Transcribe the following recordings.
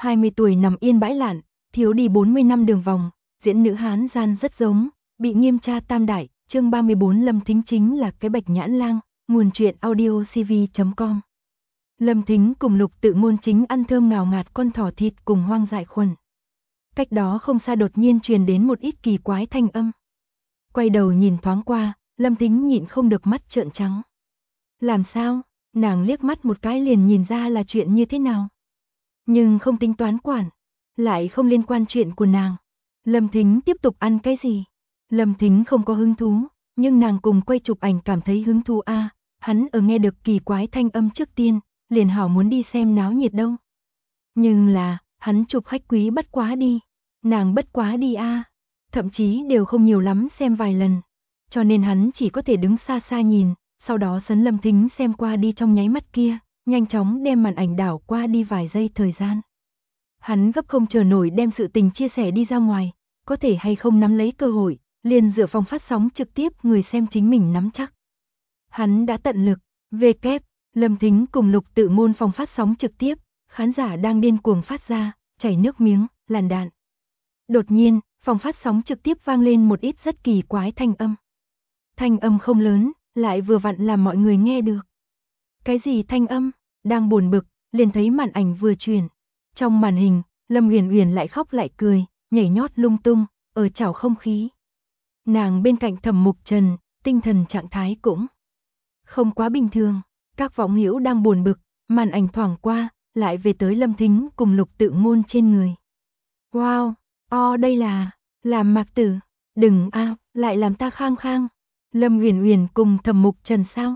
20 tuổi nằm yên bãi lạn, thiếu đi 40 năm đường vòng, diễn nữ Hán gian rất giống, bị nghiêm tra tam đại, chương 34 Lâm Thính chính là cái bạch nhãn lang, nguồn truyện audio cv.com. Lâm Thính cùng Lục Tự Ngôn chính ăn thơm ngào ngạt con thỏ thịt cùng Hoang Dại Khuẩn. Cách đó không xa đột nhiên truyền đến một ít kỳ quái thanh âm. Quay đầu nhìn thoáng qua, Lâm Thính nhịn không được mắt trợn trắng. Làm sao? Nàng liếc mắt một cái liền nhìn ra là chuyện như thế nào. Nhưng không tính toán quản, lại không liên quan chuyện của nàng. Lâm Thính tiếp tục ăn cái gì? Lâm Thính không có hứng thú, nhưng nàng cùng quay chụp ảnh cảm thấy hứng thú a. Hắn ở nghe được kỳ quái thanh âm trước tiên, liền hảo muốn đi xem náo nhiệt đâu. Nhưng là, hắn chụp khách quý bất quá đi, nàng bất quá đi a, thậm chí đều không nhiều lắm xem vài lần. Cho nên hắn chỉ có thể đứng xa xa nhìn, sau đó sấn Lâm Thính xem qua đi trong nháy mắt kia, nhanh chóng đem màn ảnh đảo qua đi vài giây thời gian. Hắn gấp không chờ nổi đem sự tình chia sẻ đi ra ngoài, có thể hay không nắm lấy cơ hội, liền dựa phòng phát sóng trực tiếp người xem chính mình nắm chắc. Hắn đã tận lực, về kép, Lâm Thính cùng Lục Tự Ngôn phòng phát sóng trực tiếp, khán giả đang điên cuồng phát ra, chảy nước miếng, làn đạn. Đột nhiên, phòng phát sóng trực tiếp vang lên một ít rất kỳ quái thanh âm. Thanh âm không lớn, lại vừa vặn làm mọi người nghe được. Cái gì thanh âm? Đang buồn bực, liền thấy màn ảnh vừa chuyển. Trong màn hình, Lâm Uyển Uyển lại khóc lại cười, nhảy nhót lung tung, ở chảo không khí. Nàng bên cạnh Thẩm Mục Trần, tinh thần trạng thái cũng không quá bình thường. Các võng hữu đang buồn bực, màn ảnh thoảng qua, lại về tới Lâm Thính cùng Lục Tự Ngôn trên người. Wow, đây là Mạc Tử, đừng lại làm ta khang khang. Lâm Uyển Uyển cùng Thẩm Mục Trần sao?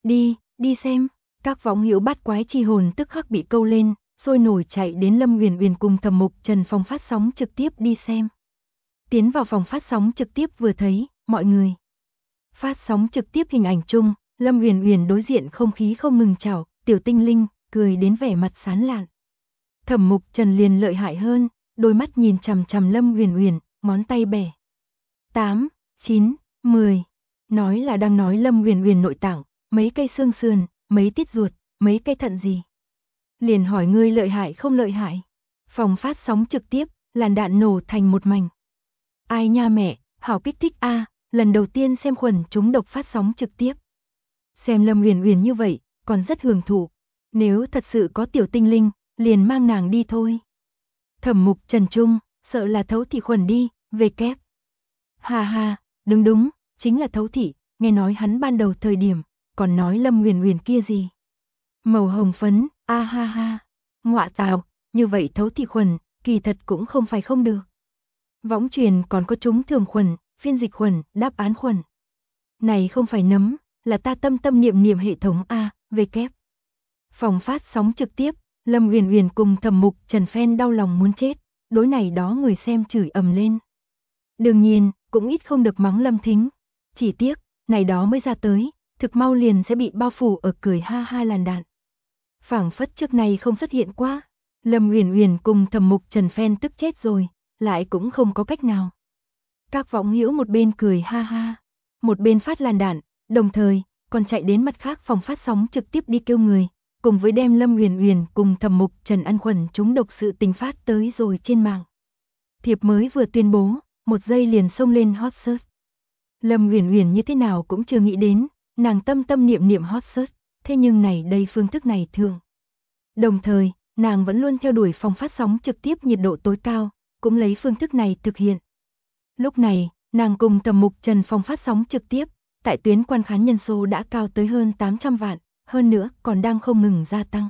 Đi xem. Các võng hữu bát quái chi hồn tức khắc bị câu lên, sôi nổi chạy đến Lâm Uyển Uyển cùng Thẩm Mục Trần phòng phát sóng trực tiếp đi xem. Tiến vào phòng phát sóng trực tiếp vừa thấy, mọi người. Phát sóng trực tiếp hình ảnh chung, Lâm Uyển Uyển đối diện không khí không ngừng chào, tiểu tinh linh, cười đến vẻ mặt sán lạn. Thẩm Mục Trần liền lợi hại hơn, đôi mắt nhìn chằm chằm Lâm Uyển Uyển, ngón tay bẻ. 8, 9, 10. Nói là đang nói Lâm Uyển Uyển nội tạng, mấy cây xương sườn, mấy tiết ruột, mấy cây thận gì. Liền hỏi ngươi lợi hại không lợi hại. Phòng phát sóng trực tiếp, làn đạn nổ thành một mảnh. Ai nha mẹ, hảo kích thích a, lần đầu tiên xem Khuẩn Chúng Độc phát sóng trực tiếp. Xem Lâm Uyển Uyển như vậy, còn rất hưởng thụ. Nếu thật sự có tiểu tinh linh, liền mang nàng đi thôi. Thẩm Mục Trần Trung, sợ là thấu thị Khuẩn đi, về kép. Ha ha, đúng, chính là thấu thị, nghe nói hắn ban đầu thời điểm, còn nói Lâm Uyển Uyển kia gì. Màu hồng phấn, ha, ngọa tào, như vậy thấu thị Khuẩn, kỳ thật cũng không phải không được. Võng truyền còn có chúng thường Khuẩn, phiên dịch Khuẩn, đáp án Khuẩn. Này không phải nấm, là ta tâm niệm hệ thống về kép. Phòng phát sóng trực tiếp, Lâm Uyển Uyển cùng Thẩm Mục Trần fan đau lòng muốn chết, đối này đó người xem chửi ầm lên. Đương nhiên, cũng ít không được mắng Lâm Thính. Chỉ tiếc, này đó mới ra tới, thực mau liền sẽ bị bao phủ ở cười ha làn đạn. Phảng phất trước này không xuất hiện qua. Lâm Uyển Uyển cùng Thẩm Mục Trần fan tức chết rồi, lại cũng không có cách nào. Các võng hữu một bên cười ha, một bên phát làn đạn, đồng thời còn chạy đến mặt khác phòng phát sóng trực tiếp đi kêu người, cùng với đem Lâm Uyển Uyển cùng Thẩm Mục Trần ăn Khuẩn Chúng Độc sự tình phát tới rồi trên mạng. Thiệp mới vừa tuyên bố, một giây liền xông lên hot search. Lâm Uyển Uyển như thế nào cũng chưa nghĩ đến, nàng tâm niệm hot search, thế nhưng này đây phương thức này thường. Đồng thời, nàng vẫn luôn theo đuổi phòng phát sóng trực tiếp nhiệt độ tối cao, cũng lấy phương thức này thực hiện. Lúc này, nàng cùng Thẩm Mục Trần phòng phát sóng trực tiếp, tại tuyến quan khán nhân số đã cao tới hơn 800 vạn, hơn nữa còn đang không ngừng gia tăng.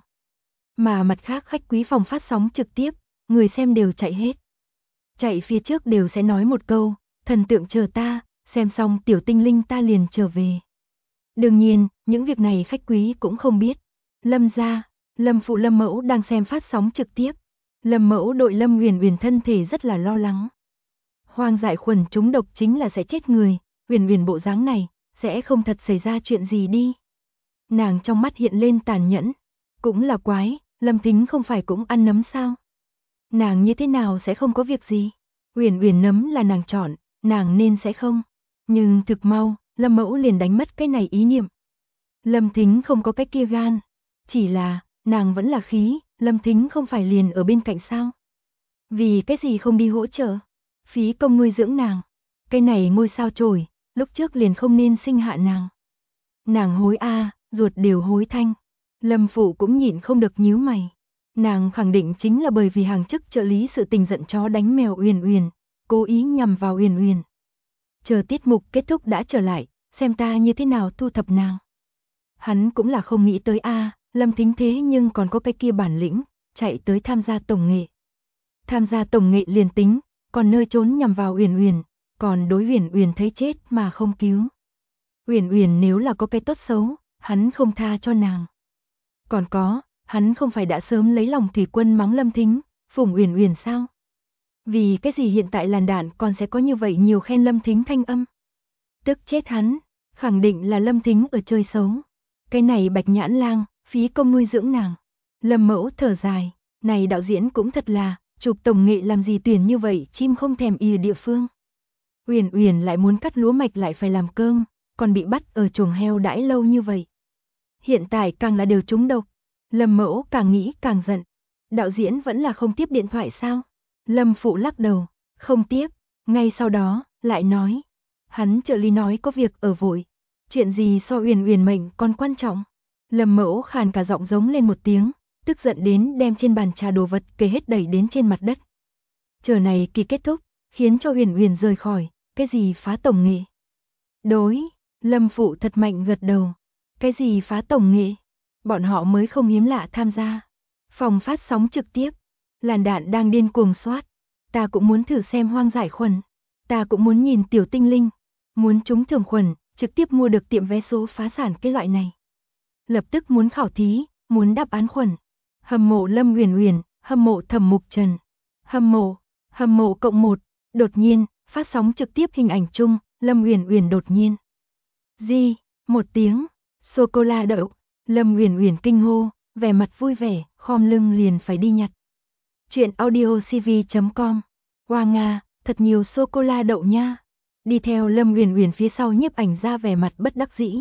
Mà mặt khác khách quý phòng phát sóng trực tiếp, người xem đều chạy hết. Chạy phía trước đều sẽ nói một câu, thần tượng chờ ta, xem xong tiểu tinh linh ta liền trở về. Đương nhiên, những việc này khách quý cũng không biết. Lâm gia, Lâm phụ Lâm mẫu đang xem phát sóng trực tiếp. Lâm mẫu đội Lâm Uyển Uyển thân thể rất là lo lắng. Hoang Dại Khuẩn Chúng Độc chính là sẽ chết người, Uyển Uyển bộ dáng này, sẽ không thật xảy ra chuyện gì đi. Nàng trong mắt hiện lên tàn nhẫn. Cũng là quái, Lâm Thính không phải cũng ăn nấm sao? Nàng như thế nào sẽ không có việc gì? Uyển Uyển nấm là nàng chọn, nàng nên sẽ không. Nhưng thực mau, Lâm mẫu liền đánh mất cái này ý niệm. Lâm Thính không có cái kia gan. Chỉ là, nàng vẫn là khí, Lâm Thính không phải liền ở bên cạnh sao? Vì cái gì không đi hỗ trợ? Phí công nuôi dưỡng nàng. Cái này ngôi sao chổi, lúc trước liền không nên sinh hạ nàng. Nàng hối a, ruột đều hối thanh. Lâm Phụ cũng nhịn không được nhíu mày. Nàng khẳng định chính là bởi vì hàng chức trợ lý sự tình giận chó đánh mèo Uyển Uyển, cố ý nhằm vào Uyển Uyển. Chờ tiết mục kết thúc đã trở lại, xem ta như thế nào thu thập nàng. Hắn cũng là không nghĩ tới a, Lâm Thính thế nhưng còn có cái kia bản lĩnh, chạy tới tham gia tổng nghệ. Tham gia tổng nghệ liền tính, còn nơi trốn nhằm vào Uyển Uyển, còn đối Uyển Uyển thấy chết mà không cứu. Uyển Uyển nếu là có cái tốt xấu, hắn không tha cho nàng. Còn có, hắn không phải đã sớm lấy lòng thủy quân mắng Lâm Thính, phủng Uyển Uyển sao? Vì cái gì hiện tại làn đạn còn sẽ có như vậy nhiều khen Lâm Thính thanh âm? Tức chết hắn, khẳng định là Lâm Thính ở chơi xấu. Cái này Bạch Nhãn Lang, phí công nuôi dưỡng nàng. Lâm Mẫu thở dài, này đạo diễn cũng thật là, chụp tổng nghệ làm gì tuyển như vậy chim không thèm ỉa địa phương. Uyển Uyển lại muốn cắt lúa mạch lại phải làm cơm, còn bị bắt ở chuồng heo đãi lâu như vậy. Hiện tại càng là đều trúng độc, Lâm Mẫu càng nghĩ càng giận. Đạo diễn vẫn là không tiếp điện thoại sao? Lâm Phụ lắc đầu, không tiếp, ngay sau đó, lại nói. Hắn trợ lý nói có việc ở vội. Chuyện gì so Uyển Uyển mệnh còn quan trọng? Lâm Mẫu khàn cả giọng giống lên một tiếng, tức giận đến đem trên bàn trà đồ vật kê hết đẩy đến trên mặt đất. Chờ này kỳ kết thúc, khiến cho Uyển Uyển rời khỏi, cái gì phá tổng nghệ? Đối, Lâm Phụ thật mạnh gật đầu. Cái gì phá tổng nghệ? Bọn họ mới không hiếm lạ tham gia. Phòng phát sóng trực tiếp, làn đạn đang điên cuồng soát. Ta cũng muốn thử xem hoang giải khuẩn. Ta cũng muốn nhìn tiểu tinh linh. Muốn trúng thưởng khuẩn, trực tiếp mua được tiệm vé số phá sản cái loại này. Lập tức muốn khảo thí, muốn đáp án khuẩn. Hâm mộ Lâm Uyển Uyển, hâm mộ Thẩm Mục Trần. Hâm mộ cộng một. Đột nhiên, phát sóng trực tiếp hình ảnh chung, Lâm Uyển Uyển đột nhiên. Di, một tiếng, sô-cô-la đậu. Lâm Uyển Uyển kinh hô, vẻ mặt vui vẻ, khom lưng liền phải đi nhặt. Chuyện audiocv.com. Hoa Nga, thật nhiều sô-cô-la đậu nha. Đi theo Lâm Uyển Uyển phía sau Nhiếp Ảnh Gia vẻ mặt bất đắc dĩ.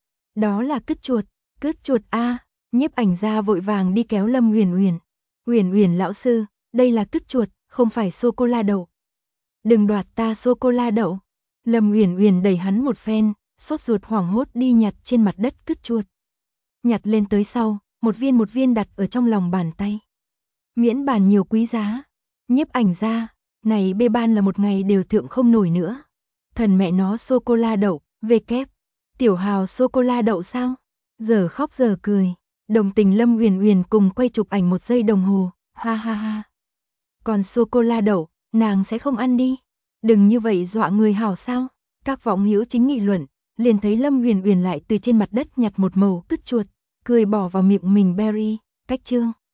Đó là cứt chuột a. Nhiếp Ảnh Gia vội vàng đi kéo Lâm Uyển Uyển. Uyển Uyển lão sư, đây là cứt chuột, không phải sô-cô-la đậu. Đừng đoạt ta sô-cô-la đậu. Lâm Uyển Uyển đẩy hắn một phen, sốt ruột hoảng hốt đi nhặt trên mặt đất cứt chuột. Nhặt lên tới sau, một viên đặt ở trong lòng bàn tay. Miễn bàn nhiều quý giá. Nhiếp Ảnh Gia, này bê ban là một ngày đều thượng không nổi nữa. Thần mẹ nó sô-cô-la đậu, về kép. Tiểu Hào sô-cô-la đậu sao? Giờ khóc giờ cười. Đồng tình Lâm Uyển Uyển cùng quay chụp ảnh 1 giây đồng hồ, ha ha ha. Còn sô-cô-la đậu, nàng sẽ không ăn đi. Đừng như vậy dọa người hảo sao? Các võng hữu chính nghị luận, liền thấy Lâm Uyển Uyển lại từ trên mặt đất nhặt một mẩu cứt chuột, cười bỏ vào miệng mình berry, cách chương.